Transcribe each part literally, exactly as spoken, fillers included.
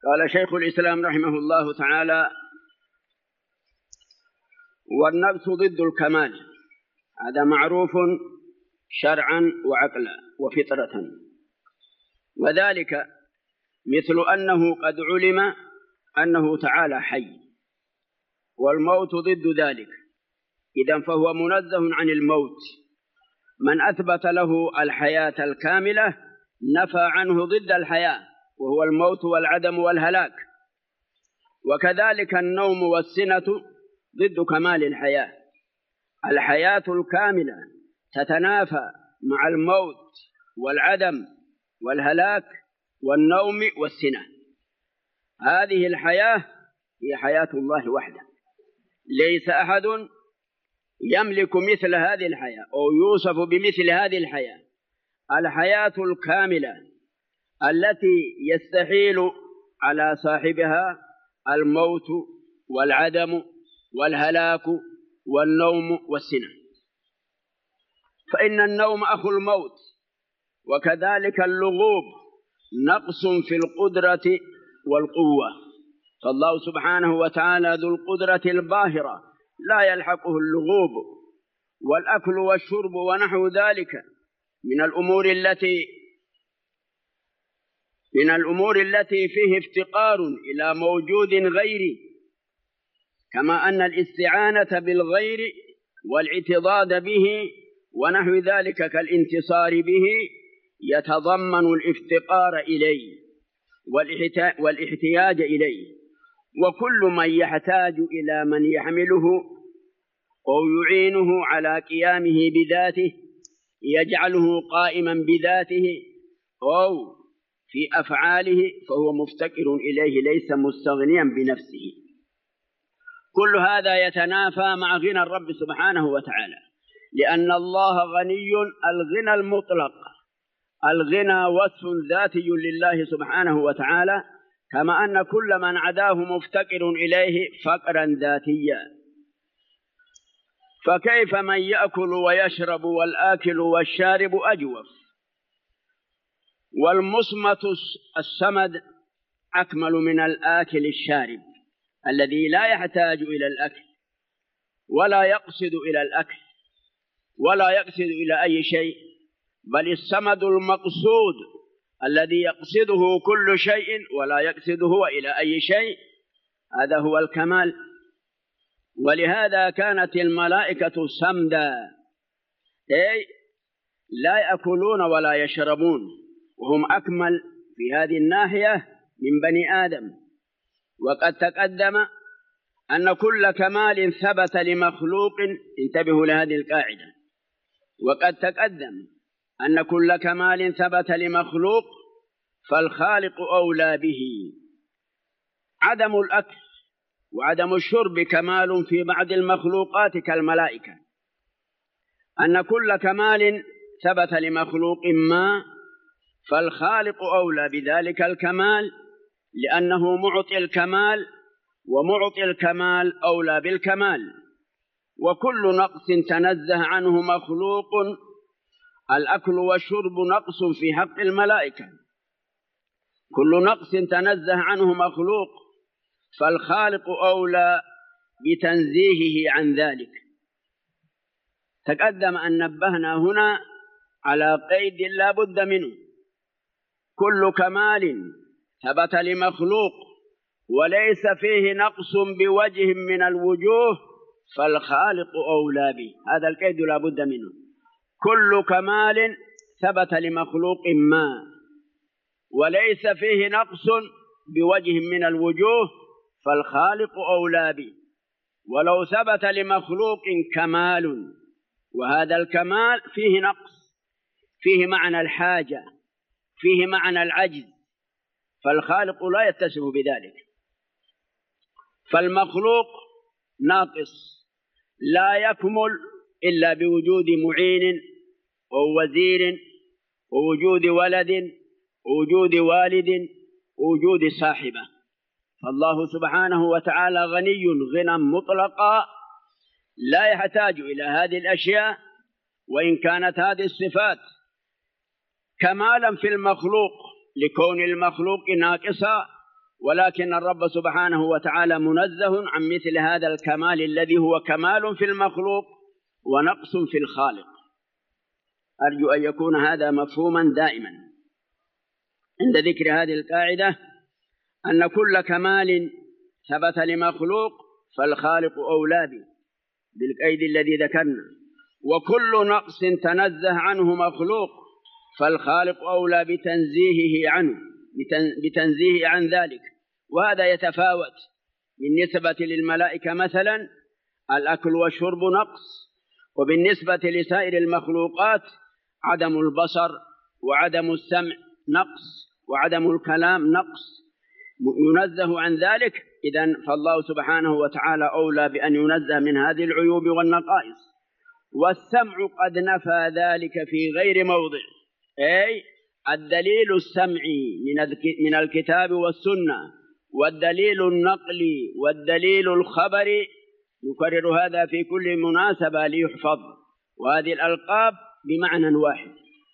قال شيخ الإسلام رحمه الله تعالى: والنقص ضد الكمال، هذا معروف شرعا وعقلا وفطرة، وذلك مثل أنه قد علم أنه تعالى حي، والموت ضد ذلك، إذن فهو منزه عن الموت. من أثبت له الحياة الكاملة نفى عنه ضد الحياة، وهو الموت والعدم والهلاك. وكذلك النوم والسنة ضد كمال الحياة. الحياة الكاملة تتنافى مع الموت والعدم والهلاك والنوم والسنة. هذه الحياة هي حياة الله وحده، ليس أحد يملك مثل هذه الحياة أو يوصف بمثل هذه الحياة، الحياة الكاملة التي يستحيل على صاحبها الموت والعدم والهلاك والنوم والسنة. فإن النوم أخو الموت، وكذلك اللغوب نقص في القدرة والقوة، فالله سبحانه وتعالى ذو القدرة الباهرة لا يلحقه اللغوب. والأكل والشرب ونحو ذلك من الأمور التي من الأمور التي فيه افتقار إلى موجود غيري، كما أن الاستعانة بالغير والاعتضاد به ونحو ذلك كالانتصار به يتضمن الافتقار إليه والاحتياج إليه. وكل من يحتاج إلى من يحمله أو يعينه على قيامه بذاته، يجعله قائما بذاته أو في أفعاله، فهو مفتقر إليه ليس مستغنيا بنفسه. كل هذا يتنافى مع غنى الرب سبحانه وتعالى، لأن الله غني الغنى المطلق. الغنى وصف ذاتي لله سبحانه وتعالى، كما أن كل من عداه مفتقر إليه فقرا ذاتيا. فكيف من يأكل ويشرب والآكل والشارب أجوف؟ والمصمت السمد أكمل من الآكل الشارب الذي لا يحتاج إلى الأكل ولا يقصد إلى الأكل ولا يقصد إلى أي شيء، بل السمد المقصود الذي يقصده كل شيء ولا يقصده إلى أي شيء، هذا هو الكمال. ولهذا كانت الملائكة سمدا، أي لا يأكلون ولا يشربون، وهم أكمل في هذه الناحية من بني آدم. وقد تقدم أن كل كمال ثبت لمخلوق، انتبهوا لهذه القاعدة، وقد تقدم أن كل كمال ثبت لمخلوق فالخالق أولى به. عدم الأكل وعدم الشرب كمال في بعض المخلوقات كالملائكة. أن كل كمال ثبت لمخلوق ما فالخالق أولى بذلك الكمال، لأنه معطي الكمال، ومعطي الكمال أولى بالكمال. وكل نقص تنزه عنه مخلوق، الأكل والشرب نقص في حق الملائكة، كل نقص تنزه عنه مخلوق فالخالق أولى بتنزيهه عن ذلك. تقدم أن نبهنا هنا على قيد لا بد منه: كل كمال ثبت لمخلوق وليس فيه نقص بوجه من الوجوه فالخالق أولى به. هذا القيد لا بد منه: كل كمال ثبت لمخلوق ما وليس فيه نقص بوجه من الوجوه فالخالق أولى به. ولو ثبت لمخلوق كمال وهذا الكمال فيه نقص، فيه معنى الحاجة، فيه معنى العجز، فالخالق لا يتصف بذلك. فالمخلوق ناقص لا يكمل إلا بوجود معين ووزير ووجود ولد ووجود والد ووجود صاحبة. فالله سبحانه وتعالى غني غنى مطلقا لا يحتاج إلى هذه الأشياء، وإن كانت هذه الصفات كمالا في المخلوق لكون المخلوق ناقصا، ولكن الرب سبحانه وتعالى منزه عن مثل هذا الكمال الذي هو كمال في المخلوق ونقص في الخالق. أرجو أن يكون هذا مفهوما دائما عند ذكر هذه القاعدة، أن كل كمال ثبت لمخلوق فالخالق أولى به بالقيد الذي ذكرنا، وكل نقص تنزه عنه مخلوق فالخالق أولى بتنزيهه عنه بتنزيهه عن ذلك. وهذا يتفاوت بالنسبة للملائكة مثلا الأكل والشرب نقص، وبالنسبة لسائر المخلوقات عدم البصر وعدم السمع نقص وعدم الكلام نقص، ينزه عن ذلك. إذن فالله سبحانه وتعالى أولى بأن ينزه من هذه العيوب والنقائص. والسمع قد نفى ذلك في غير موضع، أي الدليل السمعي من الكتاب والسنة والدليل النقلي والدليل الخبري، يكرر هذا في كل مناسبة ليحفظ، وهذه الألقاب بمعنى واحد.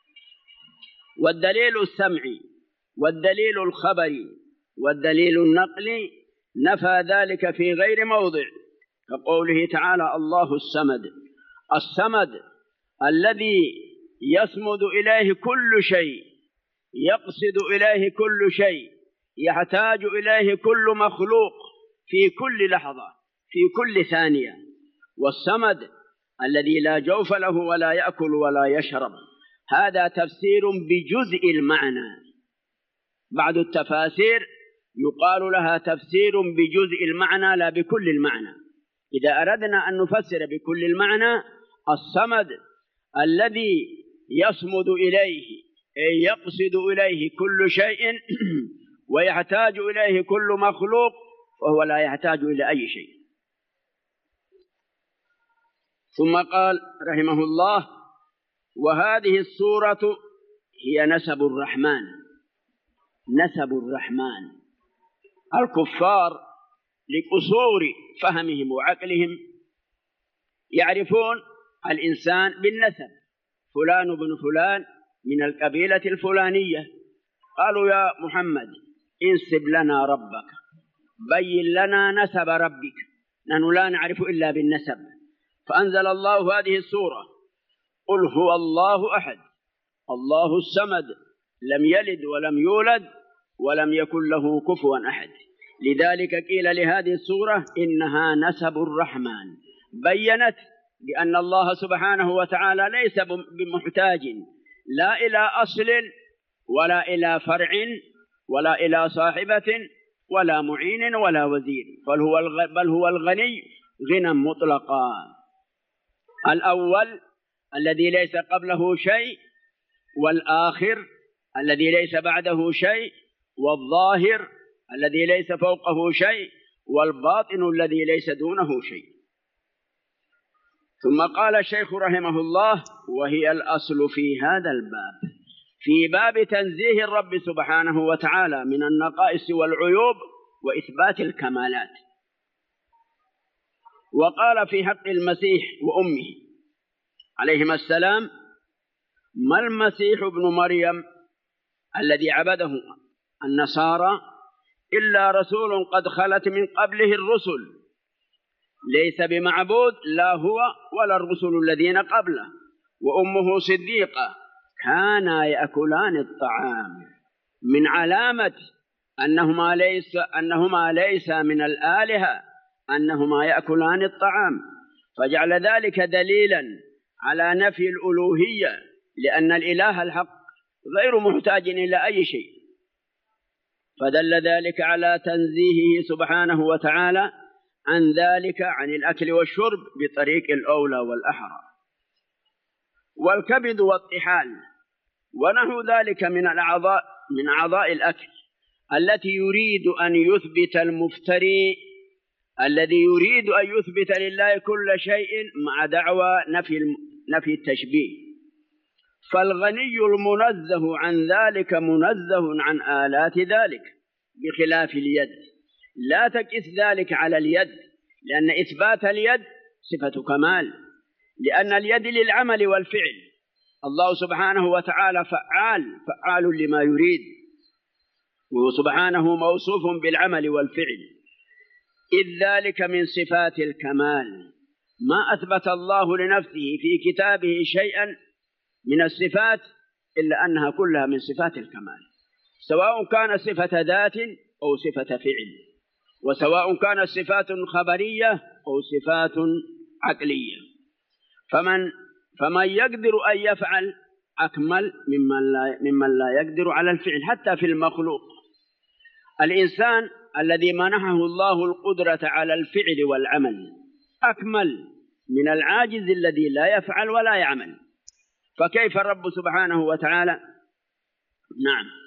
والدليل السمعي والدليل الخبري والدليل النقلي نفى ذلك في غير موضع، كقوله تعالى الله الصمد. الصمد الذي يصمد إليه كل شيء، يقصد إليه كل شيء، يحتاج إليه كل مخلوق في كل لحظة في كل ثانية. والصمد الذي لا جوف له ولا يأكل ولا يشرب. هذا تفسير بجزء المعنى. بعض التفاسير يقال لها تفسير بجزء المعنى لا بكل المعنى. إذا أردنا أن نفسر بكل المعنى، الصمد الذي يصمد إليه أي يقصد إليه كل شيء ويحتاج إليه كل مخلوق، فهو لا يحتاج إلى أي شيء. ثم قال رحمه الله: وهذه السورة هي نسب الرحمن. نسب الرحمن. الكفار لقصور فهمهم وعقلهم يعرفون الإنسان بالنسب، فلان بن فلان من القبيلة الفلانية. قالوا يا محمد انسب لنا ربك، بين لنا نسب ربك، نحن لا نعرف إلا بالنسب. فأنزل الله هذه السورة: قل هو الله أحد الله الصمد لم يلد ولم يولد ولم يكن له كفوا أحد. لذلك قيل لهذه السورة إنها نسب الرحمن، بيّنت بأن الله سبحانه وتعالى ليس بمحتاج لا إلى أصل ولا إلى فرع ولا إلى صاحبة ولا معين ولا وزير، بل هو بل هو الغني غنى مطلقا. الأول الذي ليس قبله شيء، والآخر الذي ليس بعده شيء، والظاهر الذي ليس فوقه شيء، والباطن الذي ليس دونه شيء. ثم قال الشيخ رحمه الله: وهي الأصل في هذا الباب، في باب تنزيه الرب سبحانه وتعالى من النقائص والعيوب وإثبات الكمالات. وقال في حق المسيح وأمه عليهما السلام: ما المسيح ابن مريم الذي عبده النصارى إلا رسول قد خلت من قبله الرسل، ليس بمعبود لا هو ولا الرسل الذين قبله، وأمه صديقة، كانا يأكلان الطعام. من علامة أنهما ليس, أنهما ليس من الآلهة أنهما يأكلان الطعام، فجعل ذلك دليلا على نفي الألوهية، لأن الإله الحق غير محتاج إلى أي شيء. فدل ذلك على تنزيهه سبحانه وتعالى عن ذلك، عن الأكل والشرب بطريق الأولى والأحرى. والكبد والطحال ونحو ذلك من الأعضاء من أعضاء الأكل التي يريد أن يثبت المفتري الذي يريد أن يثبت لله كل شيء مع دعوى نفي نفي التشبيه. فالغني المنزه عن ذلك منزه عن آلات ذلك، بخلاف اليد. لا تقس ذلك على اليد، لأن إثبات اليد صفة كمال، لأن اليد للعمل والفعل. الله سبحانه وتعالى فعال فعال لما يريد. وهو سبحانه موصوف بالعمل والفعل، إذ ذلك من صفات الكمال. ما أثبت الله لنفسه في كتابه شيئا من الصفات إلا أنها كلها من صفات الكمال، سواء كان صفة ذات أو صفة فعل، وسواء كانت صفات خبرية أو صفات عقلية. فمن فمن يقدر أن يفعل أكمل ممن لا, ممن لا يقدر على الفعل حتى في المخلوق. الإنسان الذي منحه الله القدرة على الفعل والعمل أكمل من العاجز الذي لا يفعل ولا يعمل، فكيف الرب سبحانه وتعالى؟ نعم.